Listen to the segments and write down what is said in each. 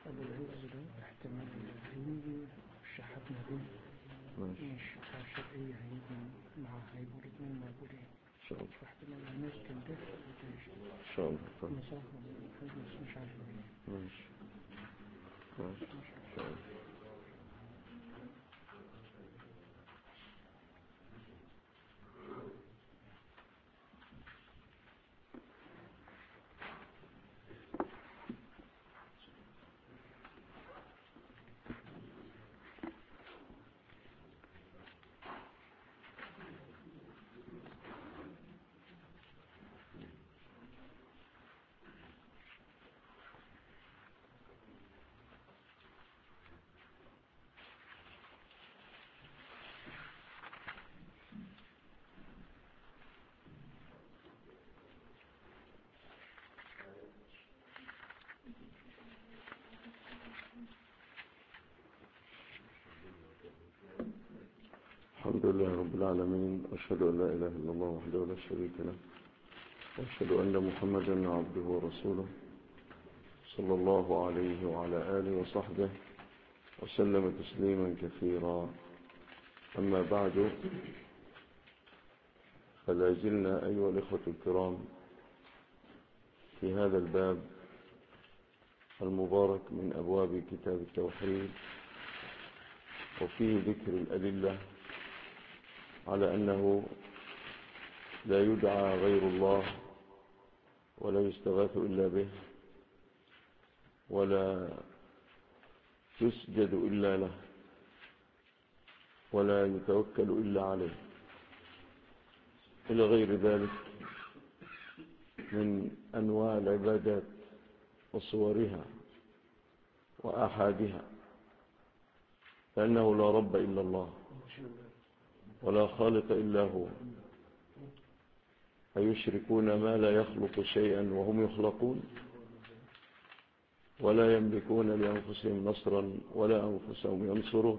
أبو العز ده احتمال هيجي شحتنا به مش شرقية هيجي هيبقوا الاثنين موجودين إن شاء الله. فاحتمال الناس تندفع إن شاء الله. مسافة مش عارف ايه. ماشي إن شاء الله. الحمد لله رب العالمين، أشهد أن لا إله إلا الله وحده لا شريك له، وأشهد أن محمدا عبده ورسوله صلى الله عليه وعلى آله وصحبه وسلم تسليما كثيرا. أما بعد، فلا زلنا أيها الإخوة الكرام في هذا الباب المبارك من أبواب كتاب التوحيد، وفيه ذكر الأدلة على أنه لا يدعى غير الله ولا يستغاث إلا به ولا يسجد إلا له ولا يتوكل إلا عليه، إلى غير ذلك من أنواع العبادات وصورها وآحادها، فإنه لا رب إلا الله ولا خالق إلا هو. أيشركون ما لا يخلق شيئا وهم يخلقون ولا يملكون لأنفسهم نصرا ولا أنفسهم ينصرون.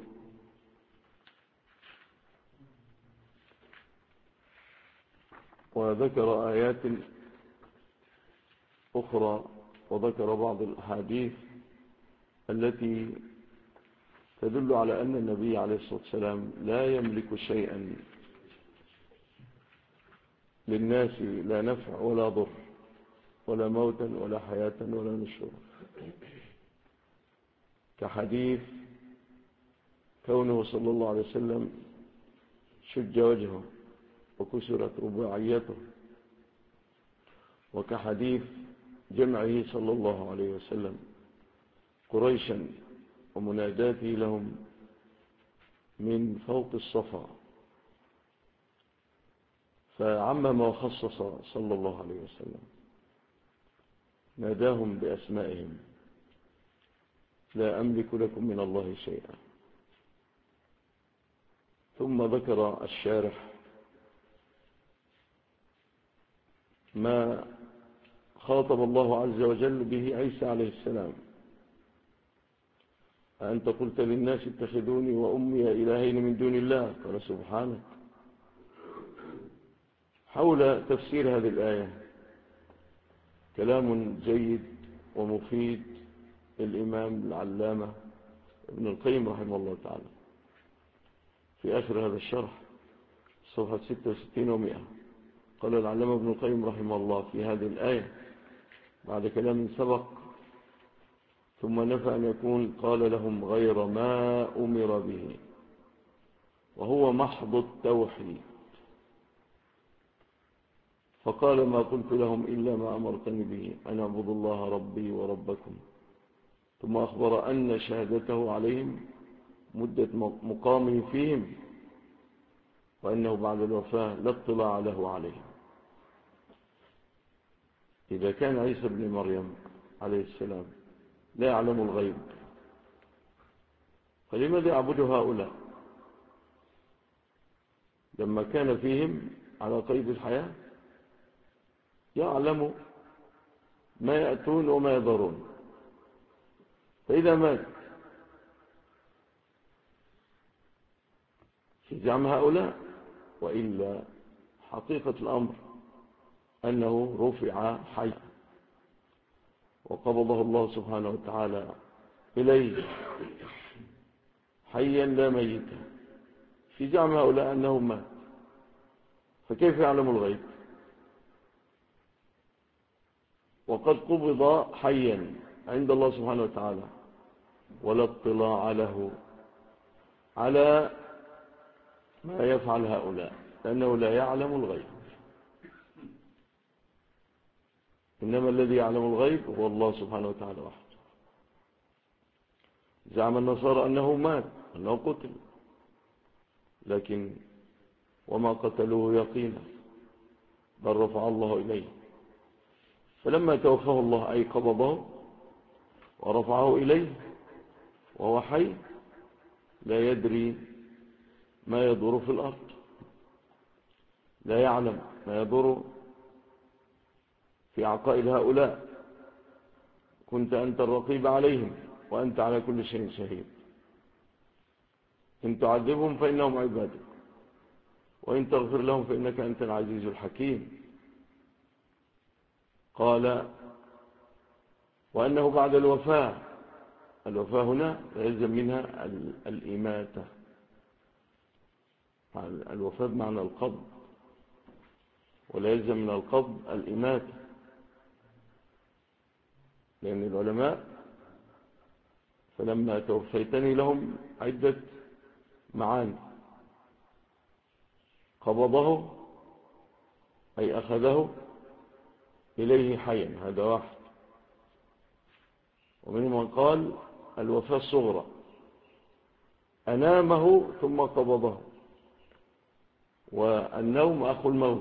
وذكر آيات أخرى وذكر بعض الأحاديث التي تدل على أن النبي عليه الصلاة والسلام لا يملك شيئا للناس، لا نفع ولا ضر ولا موتا ولا حياة ولا نشور، كحديث كونه صلى الله عليه وسلم شج وجهه وكسرت رباعيته، وكحديث جمعه صلى الله عليه وسلم قريشا ومناداته لهم من فوق الصفا، فعمم وخصص صلى الله عليه وسلم، ناداهم بأسمائهم: لا أملك لكم من الله شيئا. ثم ذكر الشارح ما خاطب الله عز وجل به عيسى عليه السلام: أنت قلت للناس اتخذوني وأمي إلهين من دون الله، قال سبحانك. حول تفسير هذه الآية كلام جيد ومفيد للإمام العلامة ابن القيم رحمه الله تعالى في آخر هذا الشرح صفحة 66 و100. قال العلامة ابن القيم رحمه الله في هذه الآية بعد كلام سبق: ثم نفى أن يكون قال لهم غير ما أمر به، وهو محض التوحيد، فقال: ما قلت لهم إلا ما أمرتني به أن أعبدوا الله ربي وربكم. ثم أخبر أن شهادته عليهم مدة مقامه فيهم، وأنه بعد الوفاة لا اطلاع له عليهم. إذا كان عيسى بن مريم عليه السلام لا يعلم الغيب، فلماذا يعبد هؤلاء لما كان فيهم على قيد الحياة يعلم ما يأتون وما يذرون؟ فإذا مات في زعم هؤلاء، وإلا حقيقة الأمر أنه رفع حيا وقبضه الله سبحانه وتعالى إليه حيا لا ميتا، في زعم هؤلاء أنه مات، فكيف يعلم الغيب؟ وقد قبض حيا عند الله سبحانه وتعالى، ولا اطلاع له على ما يفعل هؤلاء، لأنه لا يعلم الغيب. إنما الذي يعلم الغيب هو الله سبحانه وتعالى وحده. زعم النصارى أنه مات، أنه قتل، لكن وما قتلوه يقينا، بل رفع الله إليه. فلما توفاه الله أي قبضه ورفعه إليه وهو حي، لا يدري ما يدور في الأرض، لا يعلم ما يدور في عقائد هؤلاء. كنت أنت الرقيب عليهم وأنت على كل شيء شهيد. إن تعذبهم فإنهم عبادك، وإن تغفر لهم فإنك أنت العزيز الحكيم. قال وأنه بعد الوفاة هنا يلزم منها الإماتة. الوفاة بمعنى القبض، ولا يلزم من القبض الإماتة، لأن العلماء فلما توفيتني لهم عدة معاني. قبضه أي أخذه إليه حيا، هذا واحد. ومنهم من قال الوفاة الصغرى، أنامه ثم قبضه، والنوم أخو الموت.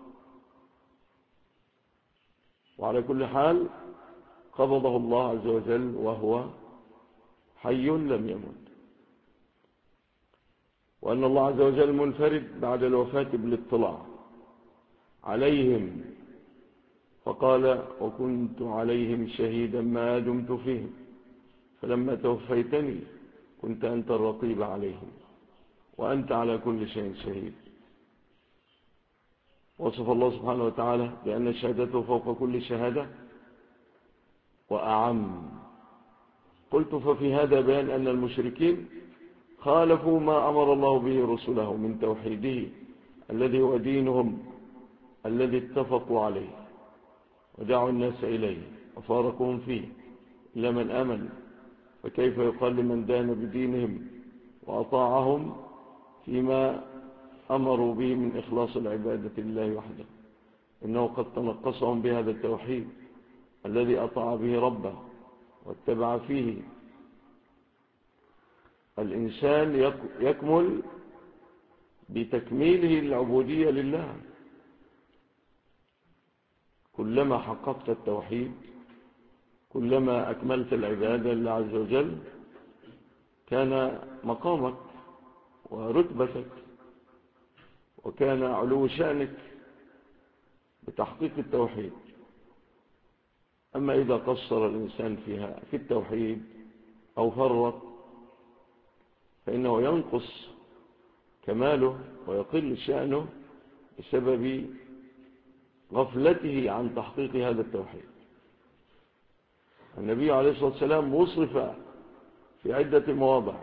وعلى كل حال قبضه الله عز وجل وهو حي لم يمت. وأن الله عز وجل منفرد بعد الوفاة بالاطلاع عليهم، فقال وكنت عليهم شهيدا ما دمت فيهم فلما توفيتني كنت أنت الرقيب عليهم وأنت على كل شيء شهيد. وصف الله سبحانه وتعالى بأن شهادته فوق كل شهادة وأعم. قلت ففي هذا بيان أن المشركين خالفوا ما أمر الله به رسله من توحيده الذي هو دينهم الذي اتفقوا عليه ودعوا الناس إليه وفارقهم فيه إلا من آمن. فكيف يقال لمن دان بدينهم وأطاعهم فيما أمروا به من إخلاص العبادة لله وحده؟ إنه قد تنقصهم بهذا التوحيد الذي أطاع به ربه واتبع فيه. الإنسان يكمل بتكميله العبودية لله. كلما حققت التوحيد كلما أكملت العبادة لله عز وجل كان مقامك ورتبتك وكان علو شأنك بتحقيق التوحيد. أما إذا قصر الإنسان في التوحيد أو فرط فإنه ينقص كماله ويقل شأنه بسبب غفلته عن تحقيق هذا التوحيد. النبي عليه الصلاة والسلام وصف في عدة مواضع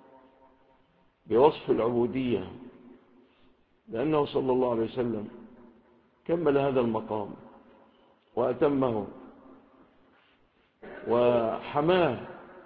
بوصف العبودية، لأنه صلى الله عليه وسلم كمل هذا المقام وأتمه وحماه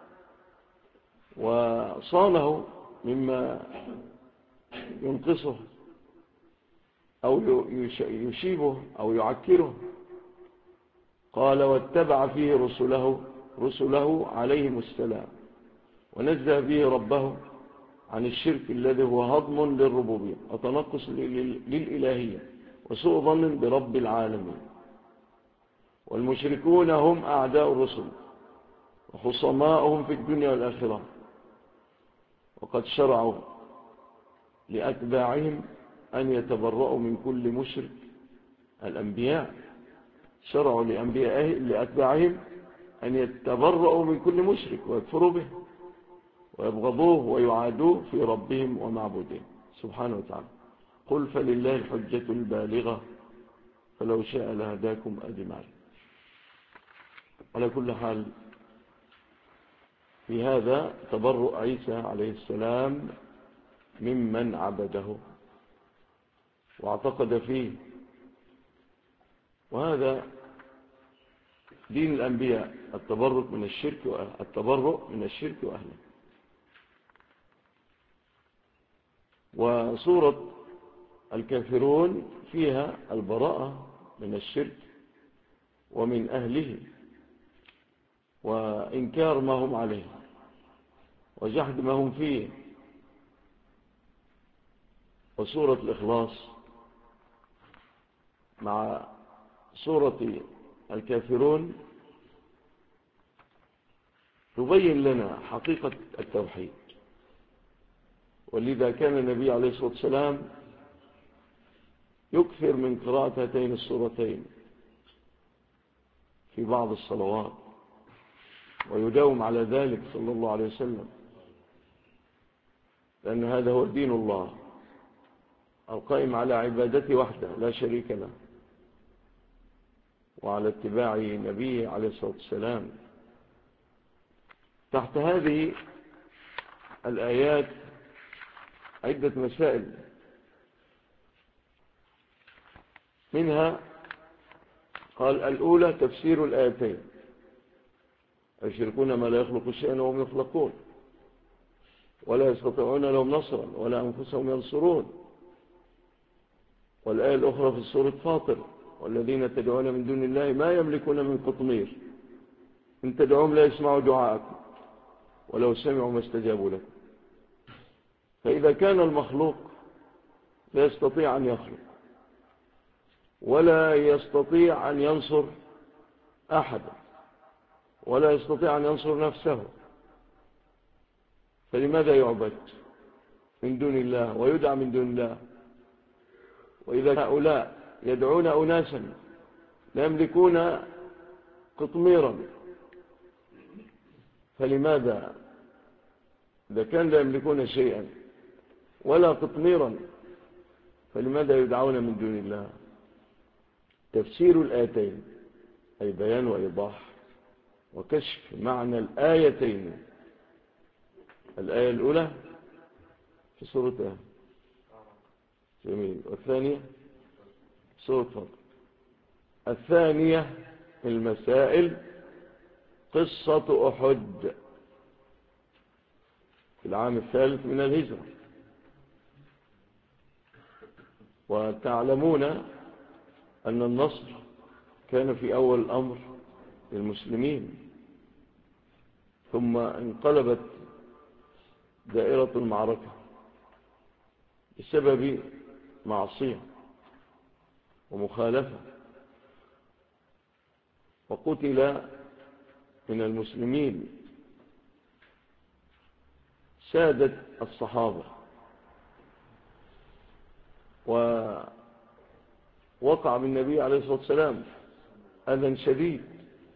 وصانه مما ينقصه أو يشيبه أو يعكره. قال واتبع فيه رسله عليهم السلام ونزه به ربه عن الشرك الذي هو هضم للربوبية وتنقص للإلهية وسوء ظن برب العالمين. والمشركون هم أعداء الرسل وخصماؤهم في الدنيا والآخرة، وقد شرعوا لأتباعهم أن يتبرؤوا من كل مشرك. الأنبياء شرعوا لأتباعهم أن يتبرؤوا من كل مشرك ويكفروا به ويبغضوه ويعادوه في ربهم ومعبودهم سبحانه وتعالى. قل فلله الحجة البالغة فلو شاء لهداكم أجمعين. على كل حال في هذا تبرؤ عيسى عليه السلام ممن عبده واعتقد فيه، وهذا دين الأنبياء، التبرؤ من الشرك وأهله. وسورة الكافرون فيها البراءة من الشرك ومن أهله، وإنكار ما هم عليه وجحد ما هم فيه. وسورة الإخلاص مع سورة الكافرون تبين لنا حقيقة التوحيد، ولذا كان النبي عليه الصلاة والسلام يكثر من قراءة هاتين السورتين في بعض الصلوات، ويداوم على ذلك صلى الله عليه وسلم، لأن هذا هو دين الله القائم على عبادته وحده لا شريك له، وعلى اتباع نبيه عليه الصلاة والسلام. تحت هذه الآيات عدة مسائل، منها قال الأولى تفسير الآيتين: يشركون ما لا يخلق شيئا وهم يخلقون، ولا يستطيعون لهم نصرا ولا أنفسهم ينصرون. والآية الأخرى في سورة فاطر: والذين تدعون من دون الله ما يملكون من قطمير إن تدعوهم لا يسمعوا دعاءكم ولو سمعوا ما استجابوا لكم. فإذا كان المخلوق لا يستطيع أن يخلق ولا يستطيع أن ينصر أحدا ولا يستطيع أن ينصر نفسه، فلماذا يعبد من دون الله ويدعى من دون الله؟ وإذا هؤلاء يدعون أناسا لا يملكون قطميرا، فلماذا إذا كان لا يملكون شيئا ولا قطميرا فلماذا يدعون من دون الله؟ تفسير الآيتين أي بيان وإيضاح وكشف معنى الآيتين. الآية الأولى في سورة جميل، والثانية سورة فاطر. الثانية المسائل قصة أحد في العام الثالث من الهجرة. وتعلمون أن النصر كان في أول الأمر للمسلمين، ثم انقلبت دائرة المعركة بسبب معصية ومخالفة، وقتل من المسلمين سادة الصحابة، ووقع بالنبي عليه الصلاة والسلام أذى شديد.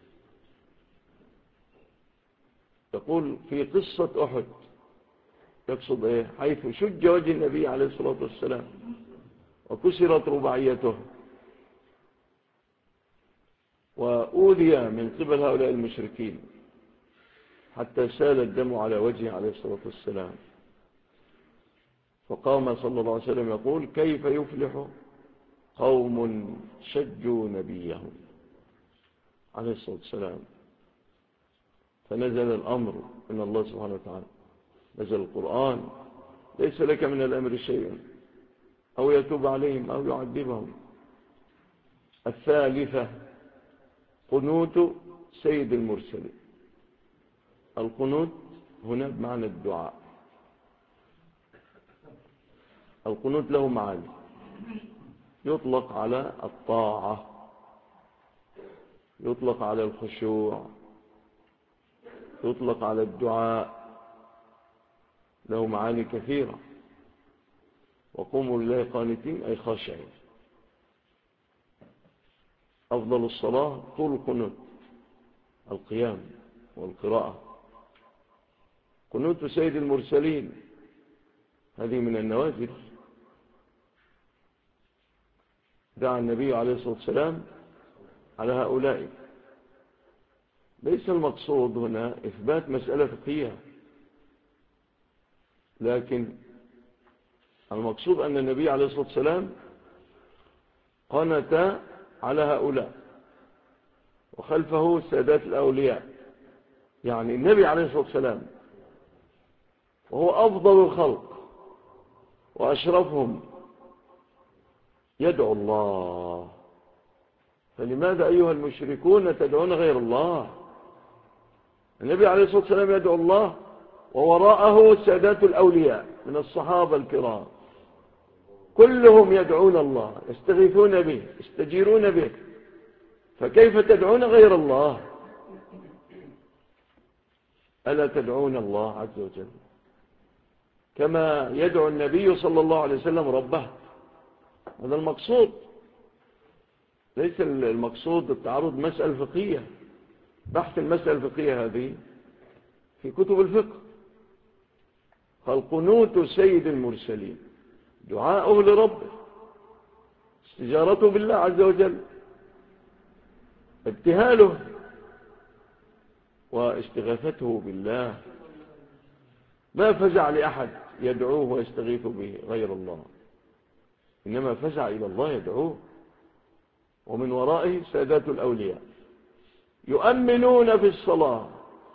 يقول في قصة أحد، يقصد إيه؟ حيث شج وجه النبي عليه الصلاة والسلام وكسرت رباعيته وأوذي من قبل هؤلاء المشركين حتى سال الدم على وجهه عليه الصلاة والسلام. فقام صلى الله عليه وسلم يقول: كيف يفلح قوم شجوا نبيهم عليه الصلاة والسلام؟ فنزل الأمر من الله سبحانه وتعالى، نزل القرآن: ليس لك من الأمر شيء أو يتوب عليهم أو يعذبهم. الثالثة قنوت سيد المرسلين. القنوت هنا بمعنى الدعاء. القنوت له معاني، يطلق على الطاعة، يطلق على الخشوع، يطلق على الدعاء، له معاني كثيرة. وقوموا لله قانتين أي خاشعين. أفضل الصلاة طول القنوت، القيام والقراءة. قنوت سيد المرسلين هذه من النوازل. دعا النبي عليه الصلاة والسلام على هؤلاء ليس المقصود هنا إثبات مسألة فقهية، لكن المقصود أن النبي عليه الصلاة والسلام قنت على هؤلاء وخلفه سادات الأولياء. يعني النبي عليه الصلاة والسلام وهو أفضل الخلق وأشرفهم يدعو الله، فلماذا أيها المشركون تدعون غير الله؟ النبي عليه الصلاة والسلام يدعو الله ووراءه سادات الأولياء من الصحابة الكرام كلهم يدعون الله، يستغيثون به، يستجيرون به، فكيف تدعون غير الله؟ ألا تدعون الله عز وجل كما يدعو النبي صلى الله عليه وسلم ربه؟ هذا المقصود، ليس المقصود التعرض مسألة فقهية. بحث المسألة الفقهية هذه في كتب الفقه. فالقنوت سيد المرسلين، دعاؤه لربه، استجارته بالله عز وجل، ابتهاله واستغاثته بالله، ما فزع لأحد يدعوه ويستغيث به غير الله، إنما فزع إلى الله يدعوه، ومن ورائه سادات الأولياء يؤمنون في الصلاة.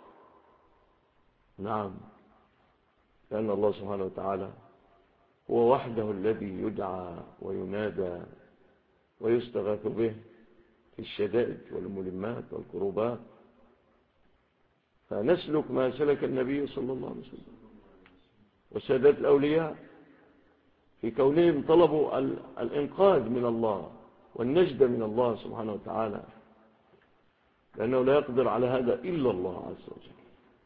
نعم، لأن الله سبحانه وتعالى هو وحده الذي يدعى وينادى ويستغاث به في الشدائد والملمات والكروبات، فنسلك ما سلك النبي صلى الله عليه وسلم وسادات الأولياء في كونهم طلبوا الإنقاذ من الله والنجد من الله سبحانه وتعالى، لأنه لا يقدر على هذا إلا الله عز وجل.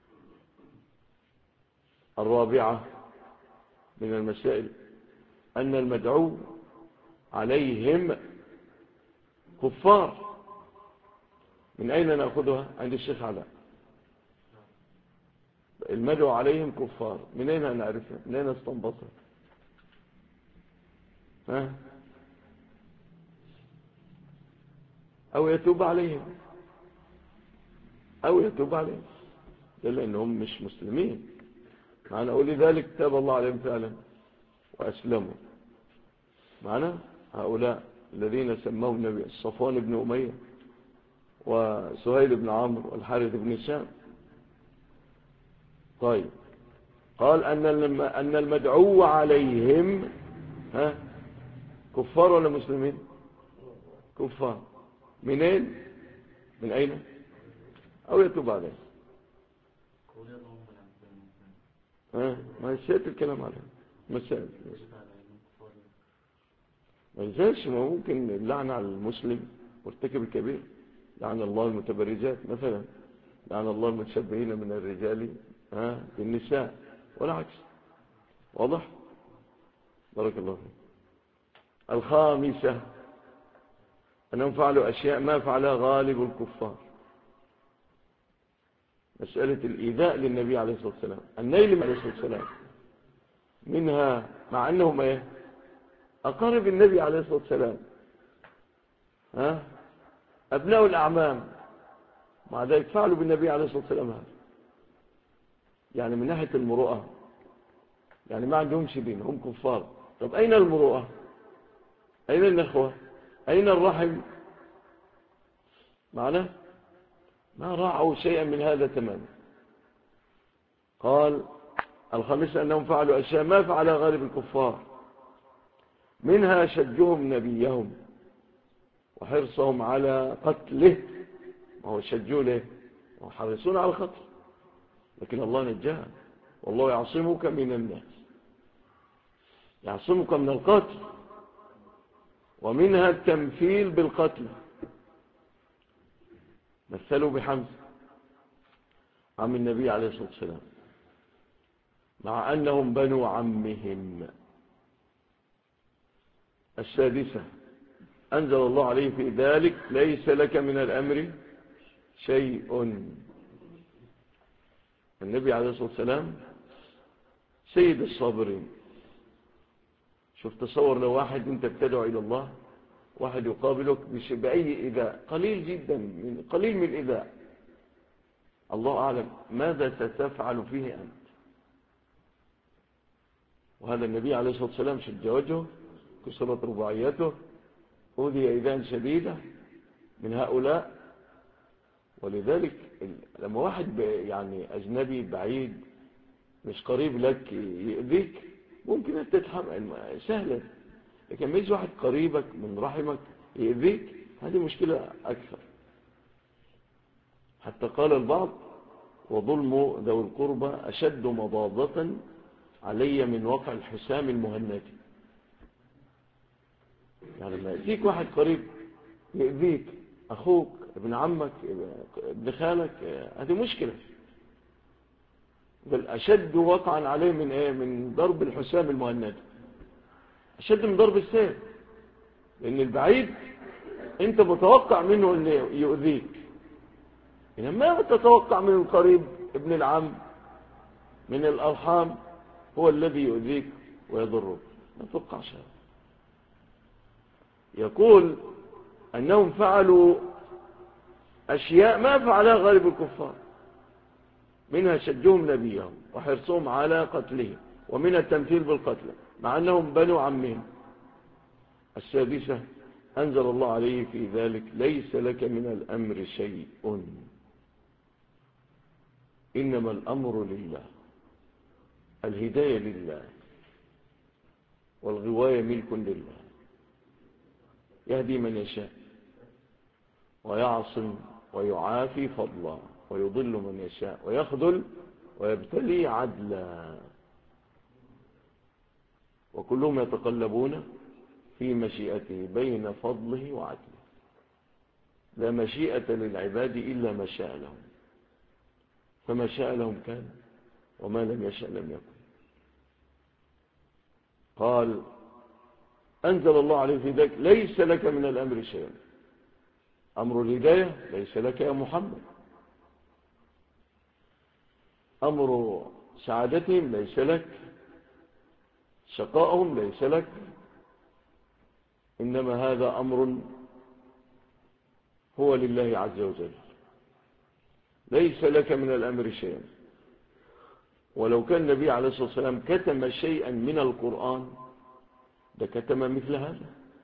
الرابعة من المسائل أن المدعو عليهم كفار. من أين نأخذها؟ عند الشيخ علاء. المدعو عليهم كفار، من أين نعرفها؟ من أين استنبطها؟ أو يتوب عليهم، أو يتوب عليهم، لأنهم مش مسلمين. معنى أقول ذلك تاب الله عليهم فعلا وأسلموا. معنى هؤلاء الذين سموه النبي الصفوان بن أمية وسهيل بن عمرو والحارث بن هشام. طيب، قال أن المدعو عليهم كفار ولا مسلمين؟ كفار. منين؟ من أين؟ أو يتوب عليهم. ما يسأل الكلام عليهم مسائل، ما يزالش. ما ممكن اللعنة على المسلم مرتكب الكبير، لعن الله المتبرجات مثلا، لعن الله المتشبهين من الرجال بالنساء والعكس. واضح؟ بارك الله فيك. الخامسة أنهم فعلوا أشياء ما فعلها غالب الكفار. مسألة الإيذاء للنبي عليه الصلاة والسلام، النيل عليه الصلاة والسلام، منها مع أنهم أقارب النبي عليه الصلاة والسلام، أبناء الأعمام، مع ذلك فعلوا بالنبي عليه الصلاة والسلام هذا. يعني من ناحية المروءة، يعني ما عندهمش دين، هم كفار. طب أين المروءة؟ أين النخوة؟ أين الرحم؟ معنا ما راعوا شيئا من هذا تماما. قال الخامسة أنهم فعلوا أشياء ما فعلها غالب الكفار، منها شجهم نبيهم وحرصهم على قتله. ما هو شجوا له وحرصون على القتل، لكن الله نجاه، والله يعصمك من الناس، يعصمك من القتل. ومنها التمثيل بالقتل، مثلوا بحمزة عم النبي عليه الصلاة والسلام، مع أنهم بنو عمهم. السادسة أنزل الله عليه في ذلك ليس لك من الأمر شيء. النبي عليه الصلاة والسلام سيد الصابرين. شوف، تصور لو واحد انت بتدعو إلى الله، واحد يقابلك بأي إذاء قليل جدا، قليل من الإذاء، الله أعلم ماذا ستفعل فيه أنت. وهذا النبي عليه الصلاة والسلام شج وجهه، كسرت رباعيته، أوذي إيذاء شديدة من هؤلاء. ولذلك لما واحد يعني أجنبي بعيد مش قريب لك يؤذيك ممكن أنت تتحمل، سهلة. لكن ميز واحد قريبك من رحمك يؤذيك، هذه مشكلة أكثر. حتى قال البعض: وظلم ذوي القربى أشد مضاضة علي من وقع الحسام المهند. يعني لما يأتيك واحد قريب يؤذيك، أخوك، ابن عمك، ابن خالك، هذه مشكلة. بل أشد وقعا عليه من إيه؟ من ضرب الحسام المهند، أشد من ضرب السيف. لأن البعيد أنت متوقع منه أن يؤذيك، إنما تتوقع من القريب ابن العم من الأرحام هو الذي يؤذيك ويضرك. ما تتوقعش هذا. يقول أنهم فعلوا أشياء ما فعلها غالب الكفار، منها شجهم نبيهم وحرصهم على قتله، ومنها التمثيل بالقتل مع أنهم بنو عمهم. السادسة: أنزل الله عليه في ذلك: ليس لك من الأمر شيء، إنما الأمر لله. الهداية لله والغواية ملك لله، يهدي من يشاء ويعصم ويعافي فضلا، ويضل من يشاء ويخذل ويبتلي عدلا، وكلهم يتقلبون في مشيئته بين فضله وعدله. لا مشيئة للعباد إلا ما شاء لهم، فما شاء لهم كان، وما لم يشاء لم يكن. قال: أنزل الله عليه في ذلك: ليس لك من الأمر شيء. أمر الهداية ليس لك يا محمد، أمر سعادتهم ليس لك، شقائهم ليس لك، إنما هذا أمر هو لله عز وجل. ليس لك من الأمر شيء. ولو كان النبي عليه الصلاة والسلام كتم شيئا من القرآن لكتم مثل هذا.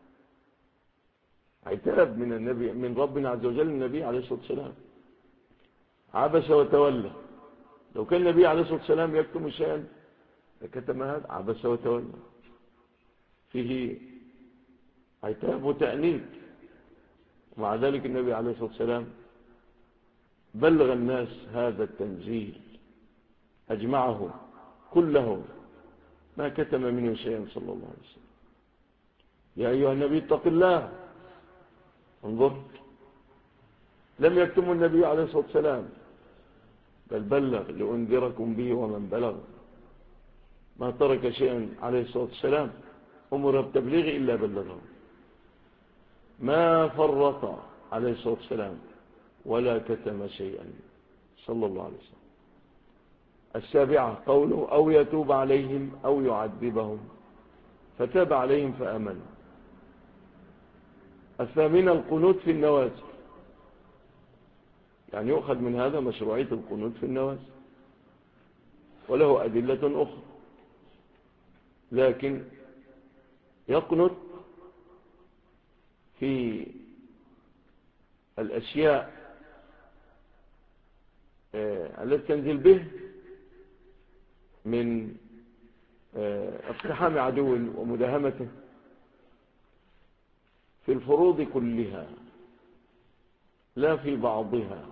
عتاب من النبي من ربنا عز وجل النبي عليه الصلاة والسلام: عبس وتولى. لو كان النبي عليه الصلاة والسلام يكتم شيئا لكتم هذا، عبس وتولى، فيه عتاب وتأنيب. ومع ذلك النبي عليه الصلاة والسلام بلغ الناس هذا التنزيل أجمعهم كلهم، ما كتم منه شيئا صلى الله عليه وسلم. يا أيها النبي اتق الله. انظر، لم يكتم النبي عليه الصلاة والسلام، بل بلغ: لأنذركم به ومن بلغ. ما ترك شيئا عليه الصلاة والسلام أمر بتبليغ إلا بلغه. ما فرط عليه الصلاة والسلام ولا كتم شيئا صلى الله عليه وسلم. السابعة قوله: أو يتوب عليهم أو يعذبهم فتاب عليهم فأمنوا. الثامنة القنوت في النوازل. يعني يؤخذ من هذا مشروعية القنوت في النوازل، وله أدلة أخرى، لكن يقنط في الأشياء التي تنزل به من اقتحام عدو ومداهمته، في الفروض كلها لا في بعضها.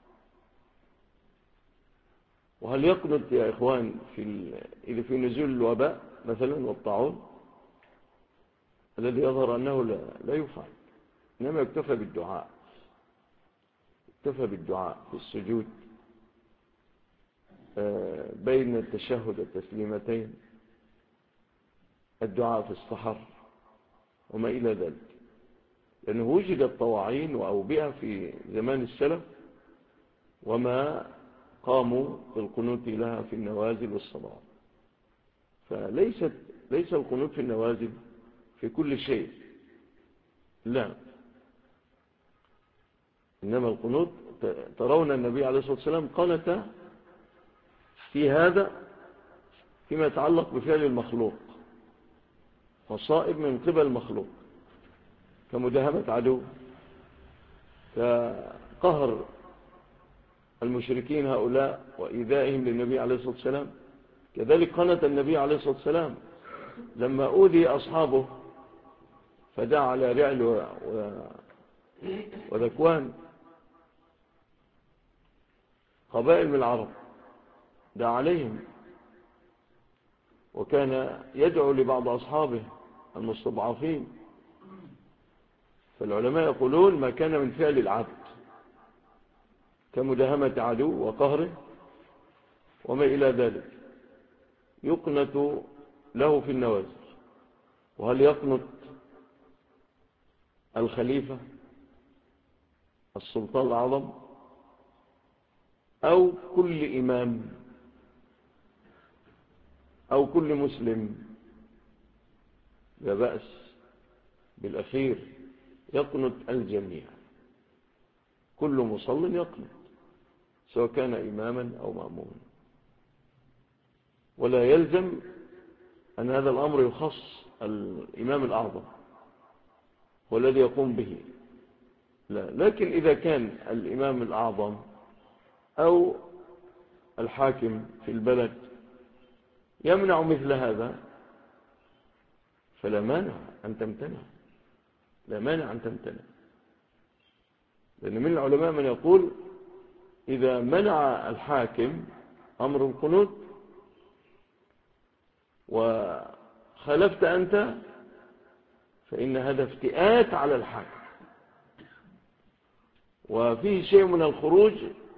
وهل يقنط يا إخوان إذا في نزول الوباء مثلا والطاعون الذي يظهر أنه لا يفعل، إنما يكتفى بالدعاء، يكتفى بالدعاء في السجود بين التشهد والتسليمتين، الدعاء في السحر وما إلى ذلك. لأنه وجدت طواعين وأوبئة في زمان السلف وما قاموا بالقنوت لها في النوازل والصلاة. ليس القنوت في النوازل في كل شيء، لا، إنما القنوت ترون النبي عليه الصلاة والسلام قنت في هذا فيما يتعلق بفعل المخلوق، مصائب من قبل المخلوق كمداهمة عدو، كقهر المشركين هؤلاء وإيذائهم للنبي عليه الصلاة والسلام. كذلك قنت النبي عليه الصلاة والسلام لما أوذي أصحابه فدعا على رعل وذكوان، قبائل من العرب، دعا عليهم، وكان يدعو لبعض أصحابه المستضعفين. فالعلماء يقولون ما كان من فعل العبد كمداهمة عدو وقهره وما إلى ذلك يقنت له في النوازل. وهل يقنط الخليفة السلطان الأعظم أو كل إمام أو كل مسلم؟ لا بأس بالأخير يقنط الجميع، كل مصل يقنط سواء كان إماما أو مأموما، ولا يلزم أن هذا الأمر يخص الإمام الأعظم هو الذي يقوم به، لا. لكن إذا كان الإمام الأعظم أو الحاكم في البلد يمنع مثل هذا فلا مانع أن تمتنع، لا مانع أن تمتنع. لأن من العلماء من يقول إذا منع الحاكم أمر القنوت وخالفت أنت فإن هذا افتئات على الحاكم، وفيه شيء من الخروج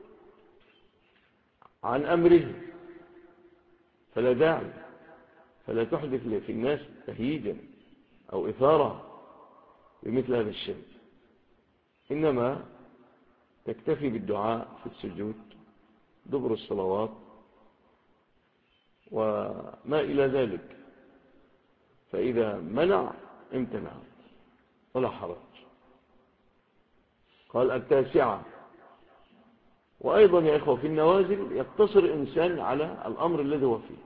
عن أمره، فلا داعي، فلا تحدث في الناس تهييجا أو إثارة بمثل هذا الشيء، إنما تكتفي بالدعاء في السجود دبر الصلوات وما إلى ذلك. فإذا منع امتنع ولا حرج. قال 9. وأيضا يا إخوة في النوازل يقتصر إنسان على الأمر الذي هو فيه،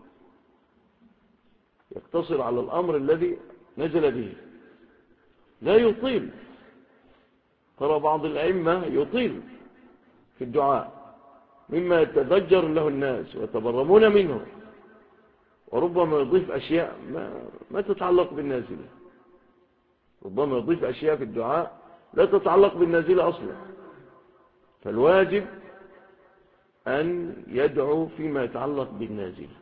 يقتصر على الأمر الذي نزل به، لا يطيل. ترى بعض الأئمة يطيل في الدعاء مما يتضجر له الناس ويتبرمون منه، وربما يضيف أشياء ما تتعلق بالنازلة، ربما يضيف أشياء في الدعاء لا تتعلق بالنازلة أصلا. فالواجب أن يدعو فيما يتعلق بالنازلة.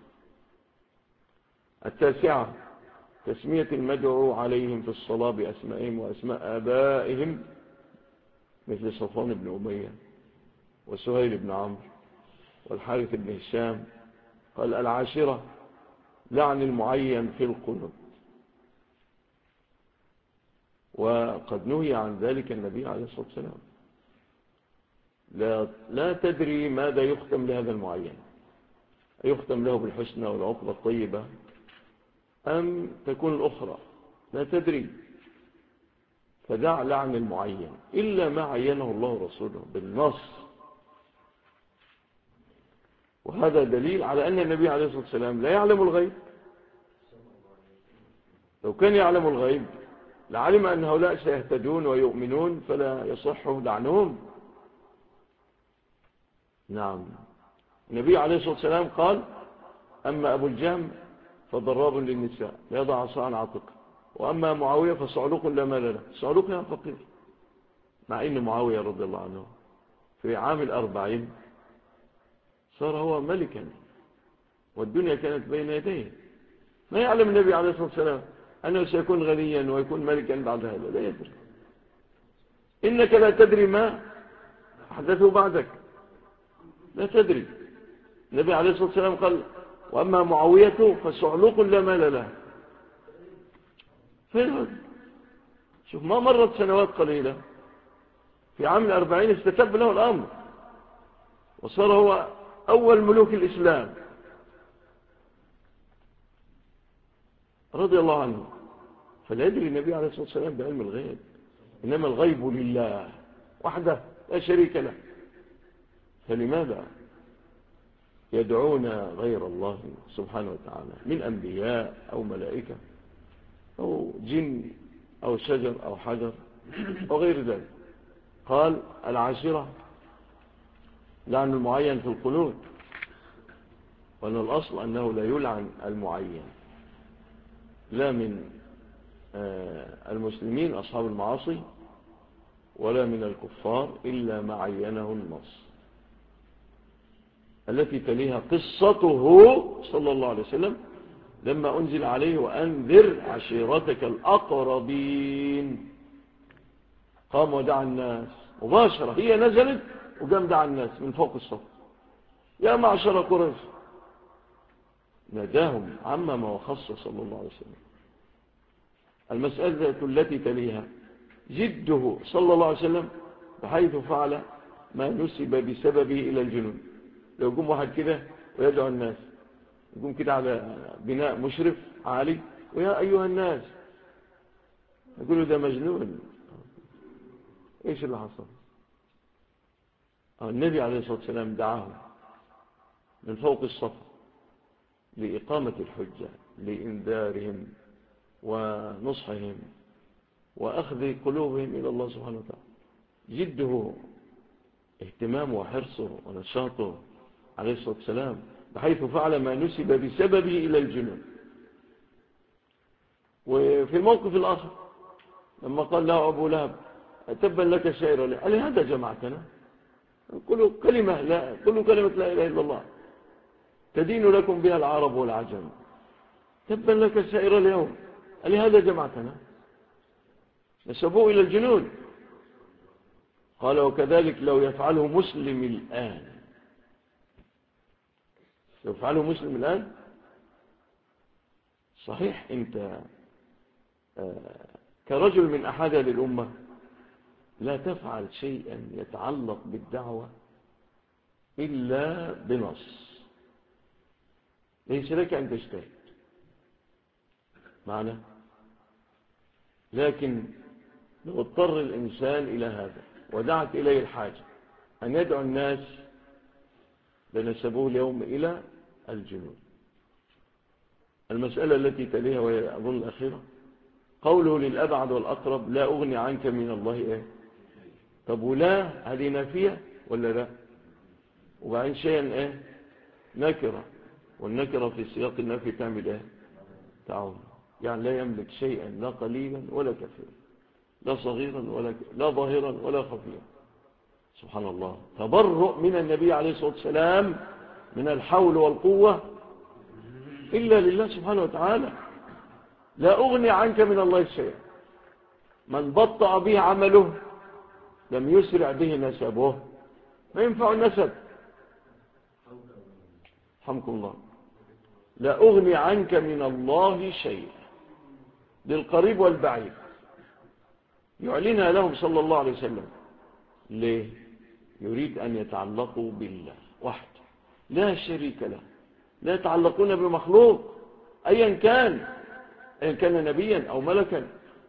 9 تسمية المدعو عليهم في الصلاة بأسمائهم وأسماء آبائهم مثل صفوان بن أمية وسهيل بن عمرو والحارث بن هشام. قال 10 لعن المعين في القنوت، وقد نهي عن ذلك النبي عليه الصلاة والسلام. لا تدري ماذا يختم لهذا المعين، يختم له بالحسنى والعقبة الطيبة أم تكون الأخرى، لا تدري. فدع لعن المعين إلا ما عينه الله ورسوله بالنص. وهذا دليل على أن النبي عليه الصلاة والسلام لا يعلم الغيب. لو كان يعلم الغيب لعلم أن هؤلاء سيهتدون ويؤمنون فلا يصح لعنهم. نعم، النبي عليه الصلاة والسلام قال أما أبو الجهم فضراب للنساء لا يضع عصا عن عاتقه، وأما معاوية فصعلوق لا مال له. صعلوق يا فقير، مع أن معاوية رضي الله عنه في عام 40 صار هو ملكا والدنيا كانت بين يديه. ما يعلم النبي عليه الصلاة والسلام أنه سيكون غنيا ويكون ملكا بعد هذا، لا يدري. إنك لا تدري ما أحدثه بعدك، لا تدري. النبي عليه الصلاة والسلام قال وأما معاوية فصعلوق لا مال له. شوف، ما مرت سنوات قليلة في عام 40 استتب له الأمر وصار هو أول ملوك الإسلام رضي الله عنه. فلا يدري النبي عليه الصلاة والسلام بعلم الغيب، إنما الغيب لله وحده لا شريك له. فلماذا يدعون غير الله سبحانه وتعالى من أنبياء أو ملائكة أو جن أو شجر أو حجر أو غير ذلك؟ قال العاشرة لعن المعين في القنوت، وأن الأصل أنه لا يلعن المعين لا من المسلمين أصحاب المعاصي ولا من الكفار إلا ما عينه النص. التي تليها قصته صلى الله عليه وسلم لما أنزل عليه وأنذر عشيرتك الأقربين، قام ودعا الناس مباشرة، هي نزلت وقام دعا الناس من فوق الصف، يا معشر قريش، ناداهم عمم وخص صلى الله عليه وسلم. المسألة التي تليها جده صلى الله عليه وسلم بحيث فعل ما نسب بسببه إلى الجنون. لو يقوم واحد كده ويدعو الناس، يقوم كده على بناء مشرف عالي ويا أيها الناس، يقول له ده مجنون. إيش اللي حصل؟ النبي عليه الصلاة والسلام دعاهم من فوق الصف لإقامة الحجة، لإنذارهم ونصحهم وأخذ قلوبهم إلى الله سبحانه وتعالى. جده اهتمامه وحرصه ونشاطه عليه الصلاة والسلام بحيث فعل ما نسب بسببه إلى الجنون. وفي الموقف الآخر لما قال له أبو لهب تبا لك شعر لي، قال هذا جمعتنا، قلوا كلمة لا إله إلا الله تدين لكم بها العرب والعجم، تبا لك شعر اليوم، قال هذا جمعتنا، نسبوه إلى الجنون. قال وكذلك لو يفعله مسلم الآن، لو يفعله مسلم الآن صحيح أنت كرجل من أحد هذه الأمة لا تفعل شيئا يتعلق بالدعوة إلا بنص، ليس لك أن تجتهد معنا. لكن لو اضطر الإنسان إلى هذا ودعت إليه الحاجة أن يدعو الناس لنسبوه اليوم إلى الجنود. المسألة التي تليها وهي أظن الأخيرة قوله للأبعد والأقرب لا أغني عنك من الله إيه؟ طب ولا هذه نافية ولا لا؟ وبعدين شيئا إيه؟ نكرة، والنكرة في سياق النفي تعمل إيه؟ تعاون، يعني لا يملك شيئا لا قليلا ولا كثيرا، لا صغيرا لا ظاهرا ولا خفيا. سبحان الله، تبرؤ من النبي عليه الصلاة والسلام من الحول والقوة إلا لله سبحانه وتعالى. لا أغني عنك من الله شيئا، من بطأ به عمله لم يسرع به نسبه، ما ينفع النسب. حمكم الله. لا أغني عنك من الله شيئا، للقريب والبعيد يعلنها لهم صلى الله عليه وسلم. ليه؟ يريد أن يتعلقوا بالله وحده لا شريك له، لا يتعلقون بمخلوق أيا كان نبيا أو ملكا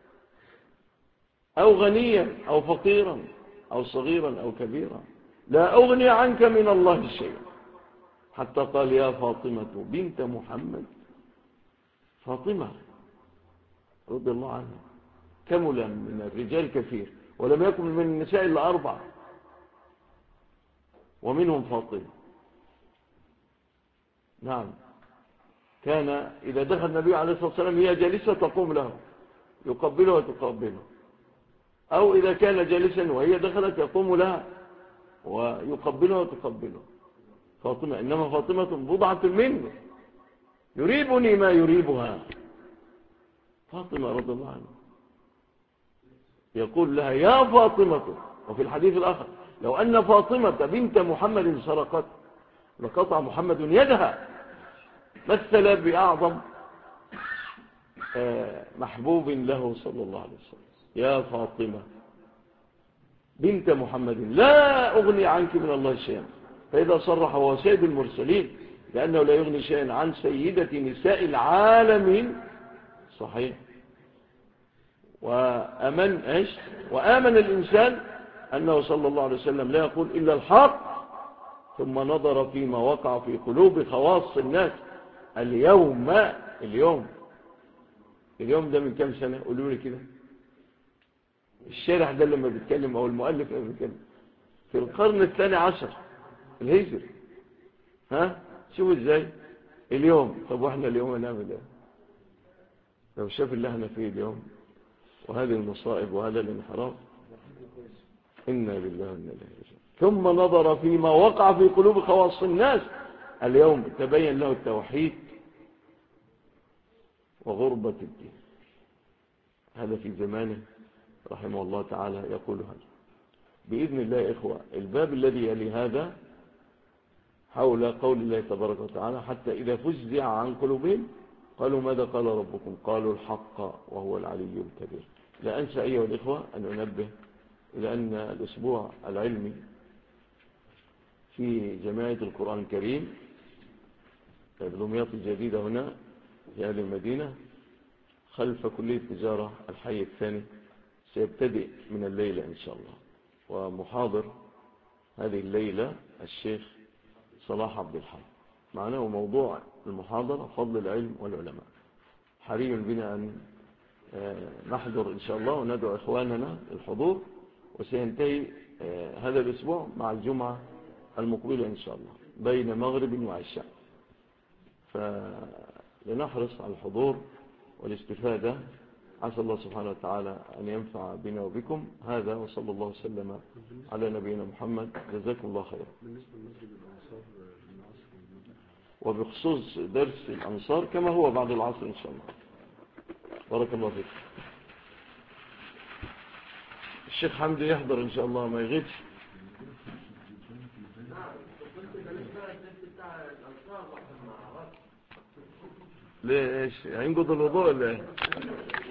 أو غنيا أو فقيرا أو صغيرا أو كبيرا. لا أغني عنك من الله شيئا، حتى قال يا فاطمة بنت محمد. فاطمة رضي الله عنها كمل من الرجال كثير، ولم يكن من النساء إلا 4 ومنهم فاطمة. نعم، كان إذا دخل النبي عليه الصلاة والسلام هي جالسة تقوم له يقبله وتقبله، أو إذا كان جالسا وهي دخلت يقوم لها ويقبله وتقبله. فاطمة، إنما فاطمة بضعة منه يريبني ما يريبها. فاطمة رضي الله عنها يقول لها يا فاطمة. وفي الحديث الآخر لو أن فاطمة بنت محمد سرقت لقطع محمد يدها. مثل بأعظم محبوب له صلى الله عليه وسلم، يا فاطمة بنت محمد لا أغني عنك من الله شيئا. فإذا صرح هو سيد المرسلين لأنه لا يغني شيئا عن سيدة نساء العالمين صحيح. وآمن الإنسان أنه صلى الله عليه وسلم لا يقول إلا الحق ثم نظر فيما وقع في قلوب خواص الناس. اليوم ده من كام سنة؟ قولوا لي كده. الشارح ده لما بيتكلم أو المؤلف لما بيتكلم في القرن الثاني عشر الهجري. شوفوا ازاي اليوم. طب واحنا اليوم هنعمل ايه لو شاف اللي احنا فيه اليوم وهذه المصائب وهذا الانحراف؟ إنا لله وإنا إليه راجعون. ثم نظر فيما وقع في قلوب خواص الناس. اليوم تبين له التوحيد وغربة الدين. هذا في زمانه رحمه الله تعالى يقول هذا. بإذن الله يا إخوة، الباب الذي يلي هذا حول قول الله تبارك وتعالى: حتى إذا فزع عن قلوبهم قالوا ماذا قال ربكم؟ قالوا الحق وهو العلي الكبير. لا أنسى أيها الإخوة أن أنبه إلى أن الأسبوع العلمي في جمعية القرآن الكريم بدمياط الجديدة هنا في هذه المدينة خلف كلية تجارة الحي الثاني سيبتدئ من الليلة إن شاء الله. ومحاضر هذه الليلة الشيخ صلاح عبد الحي معنا، وموضوع المحاضرة فضل العلم والعلماء. حري بنا أن نحضر إن شاء الله وندعو إخواننا للحضور. وسينتهي هذا الأسبوع مع الجمعة المقبلة إن شاء الله بين مغرب وعشاء. فلنحرص على الحضور والاستفادة. عسى الله سبحانه وتعالى أن ينفع بنا وبكم. هذا وصلى الله وسلم على نبينا محمد. جزاكم الله خيرا. وبخصوص درس الأنصار كما هو بعد العصر إن شاء الله. بارك الله فيك. الشيخ حمدي يحضر إن شاء الله ما يغيبش. ليش هينقض الوضوء ولا ايه؟